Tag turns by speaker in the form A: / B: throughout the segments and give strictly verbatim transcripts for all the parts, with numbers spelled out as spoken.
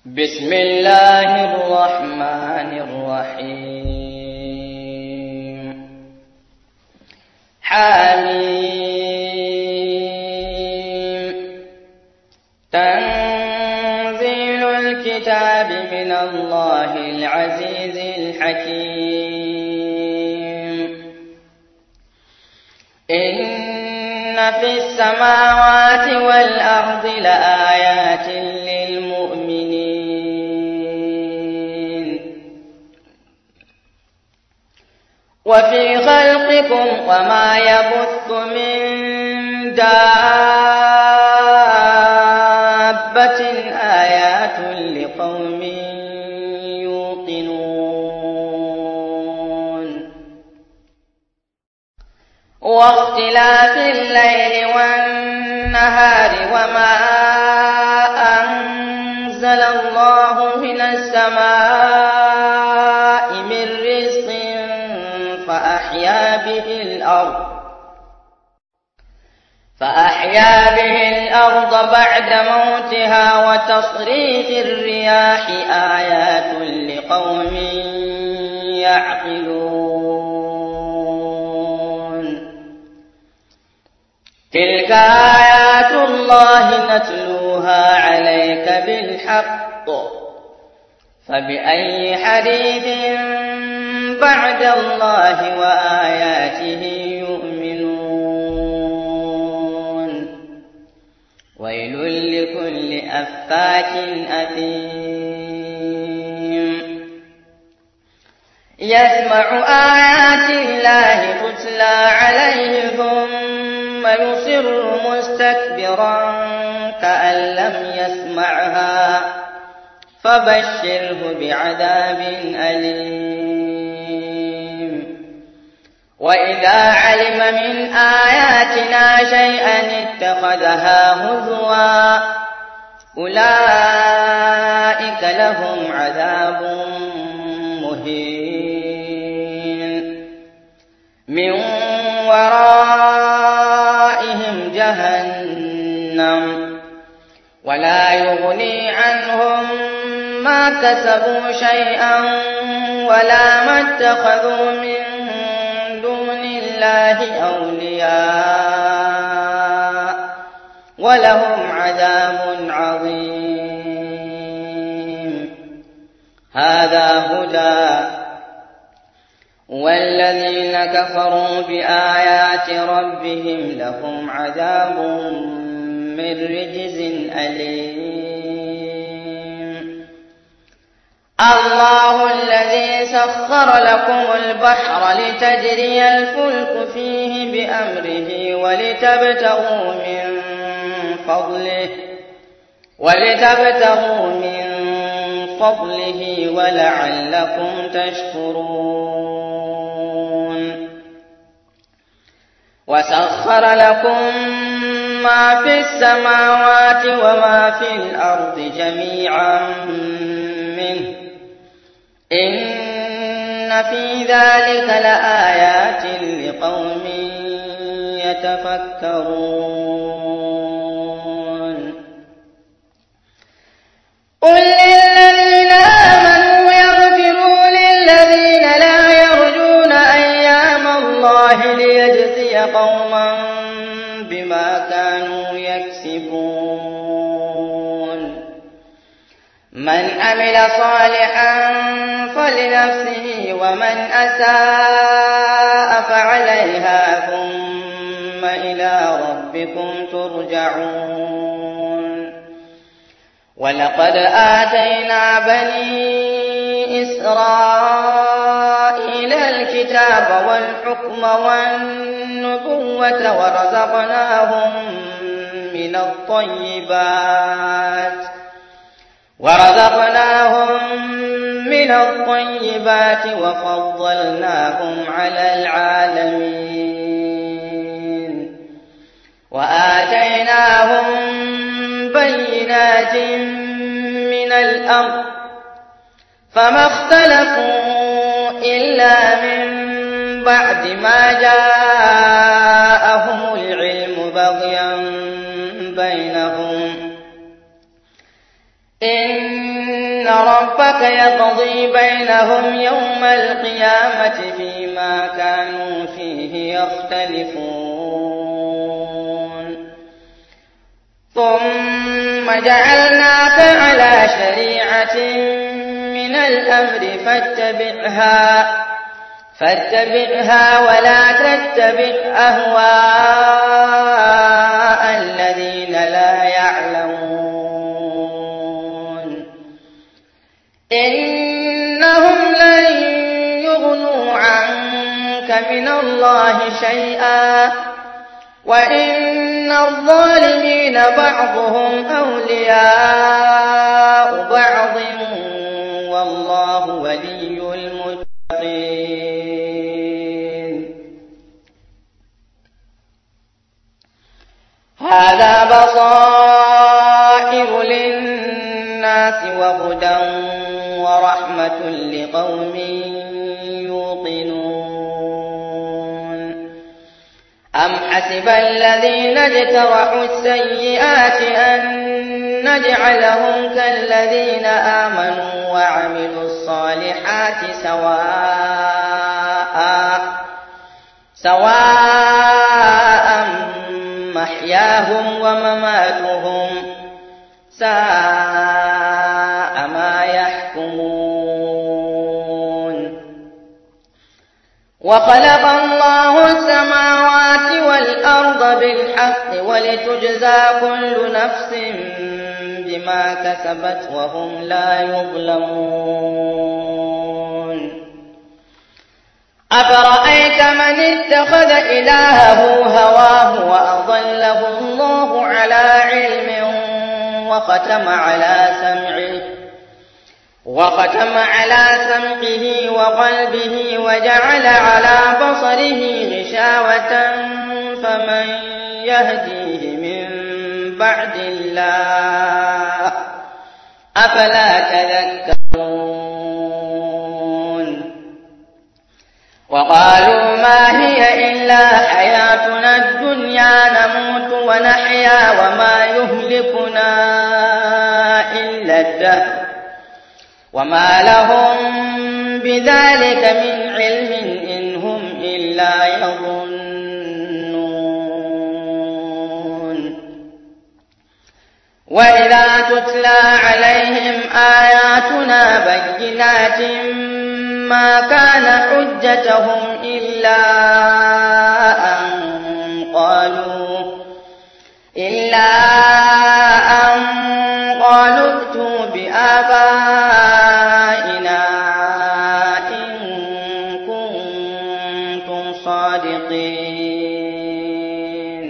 A: بسم الله الرحمن الرحيم. حميم. تنزيل الكتاب من الله العزيز الحكيم. إن في السماوات والأرض لآيات للمؤمنين وفي خلقكم وما يبث من دابة آيات لقوم يوقنون. واختلاف الليل والنهار وما أنزل الله من السماء من رزق فأحيا به الأرض فأحيا به الأرض بعد موتها وتصريف الرياح آيات لقوم يعقلون. تلك آيات الله نتلوها عليك بالحق فبأي حديث بعد الله وآياته يؤمنون. ويل لكل أفاك أثيم يسمع آيات الله تتلى عليه ثم يصر مستكبرا كأن لم يسمعها فبشره بعذاب أليم. وإذا علم من آياتنا شيئا اتخذها هزوا أولئك لهم عذاب مهين من ورائهم جهنم ولا يغني عنهم ما كسبوا شيئا ولا ما اتخذوا من دون الله أولياء ولهم عذاب عظيم. هذا هدى والذين كفروا بآيات ربهم لهم عذاب من رجز أليم. الله الذي سخر لكم البحر لتجري الفلك فيه بأمره ولتبتغوا من فضله ولتبتغوا من فضله ولعلكم تشكرون. وسخر لكم ما في السماوات وما في الأرض جميعا منه إن في ذلك لآيات لقوم يتفكرون. قل للذين آمنوا يغفروا للذين لا يرجون أيام الله ليجزي قوما بما كانوا يكسبون. من عمل صالحا فلنفسه ومن أساء فعليها ثم إلى ربكم ترجعون. ولقد آتينا بني إسرائيل الكتاب والحكم والنبوة ورزقناهم من الطيبات ورزقناهم من الطيبات وفضلناهم على العالمين وآتيناهم بينات من الأمر فما اختلفوا إلا من بعد ما جاءهم العلم بغيا بينهم إن إن ربك يقضي بينهم يوم القيامة فيما كانوا فيه يختلفون ثم جعلناك على شريعة من الأمر فاتبعها فاتبعها ولا تتبع أهواء الذين لا يعلمون إنهم لن يغنوا عنك من الله شيئا وإن الظالمين بعضهم أولياء بعض والله ولي المتقين. هذا بصائر للناس وهدى ورحمة لقوم يوقنون أم حسب الذين اجترحوا السيئات أن نجعلهم كالذين آمنوا وعملوا الصالحات سواء سواء محياهم ومماتهم ساء ما يحكمون. وخلق الله السماوات والأرض بالحق ولتجزى كل نفس بما كسبت وهم لا يظلمون. أفرأيت من اتخذ إلهه هواه وأضله الله على علم وختم على سمعه وختم على سمعه وقلبه وجعل على بصره غشاوة فمن يهديه من بعد الله أفلا تذكرون. وقالوا ما هي إلا حياتنا الدنيا نموت ونحيا وما يهلكنا إلا الدهر وما لهم بذلك من علم إن هم إلا يظنون. وإذا تتلى عليهم آياتنا بينات ما كان حجتهم إلا أن قالوا إلا أن قالوا ائتوا بآبائنا إن كنتم صادقين.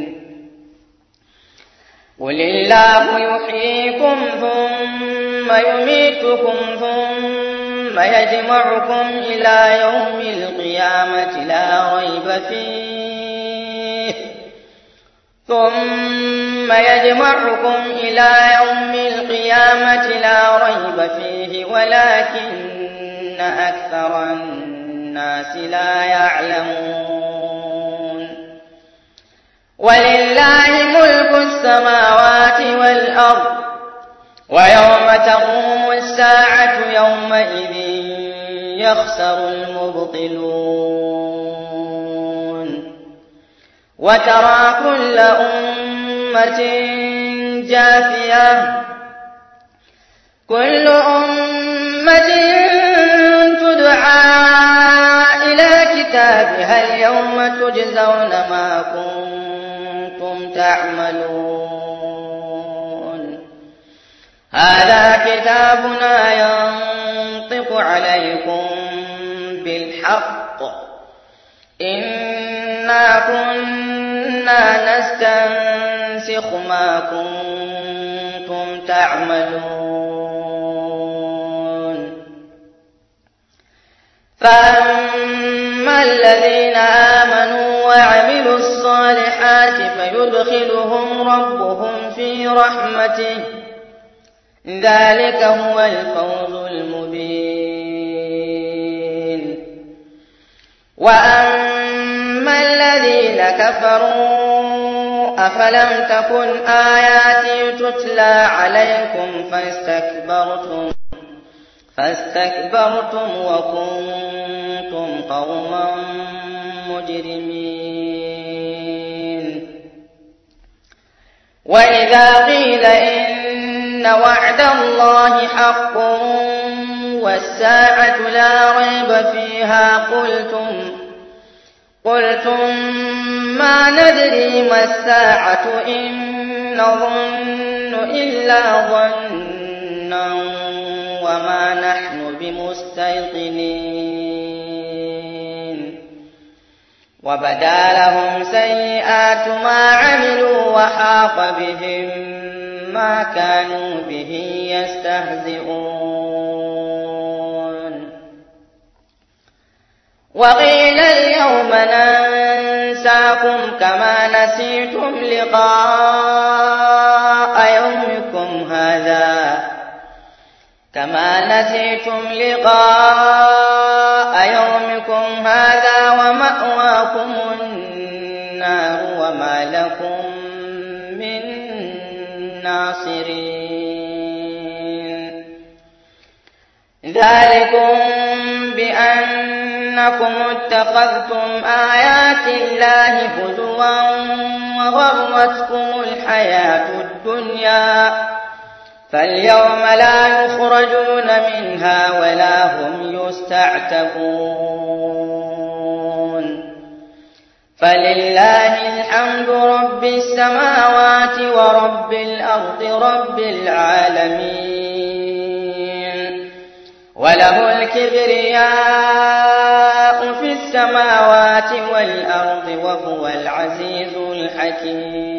A: قل الله يحييكم ثم يميتكم ثم يجمعكم إلى يوم القيامة لا ريب فيه ثم يجمعكم إلى يوم القيامة لا ريب فيه ولكن أكثر الناس لا يعلمون. ولله ملك السماوات والأرض ويوم تقوم الساعة يومئذ يخسر المبطلون. وترى كل أمة جاثية كل أمة تدعى إلى كتابها اليوم تجزون ما كنتم تعملون. هذا كتابنا ينطق عليكم بالحق إنا كنا نستنسخ ما كنتم تعملون. فأما الذين آمنوا وعملوا الصالحات فيدخلهم ربهم في رحمته ذلك هو الفوز المبين. وأما الذين كفروا أفلم تكن آياتي تتلى عليكم فاستكبرتم فاستكبرتم وكنتم قوما مجرمين. وإذا قيل إن وعد الله حق والساعة لا ريب فيها قلتم قلتم ما ندري ما الساعة إن نظن إلا ظنا وما نحن بمستيقنين. وبدا لهم سيئات ما عملوا وحاق بهم ما كانوا به يستهزئون. وقيل اليوم ننساكم كما نسيتم لقاء يومكم هذا كما نسيتم لقاء يومكم هذا ومأواكم النار وما لكم من ناصرين. ذلكم بأنكم اتخذتم آيات الله هزوا وغرتكم الحياة الدنيا فاليوم لا يخرجون منها ولا هم يستعتبون. فلله الحمد رب السماوات ورب الأرض رب العالمين وله الكبرياء في السماوات والأرض وهو العزيز الحكيم.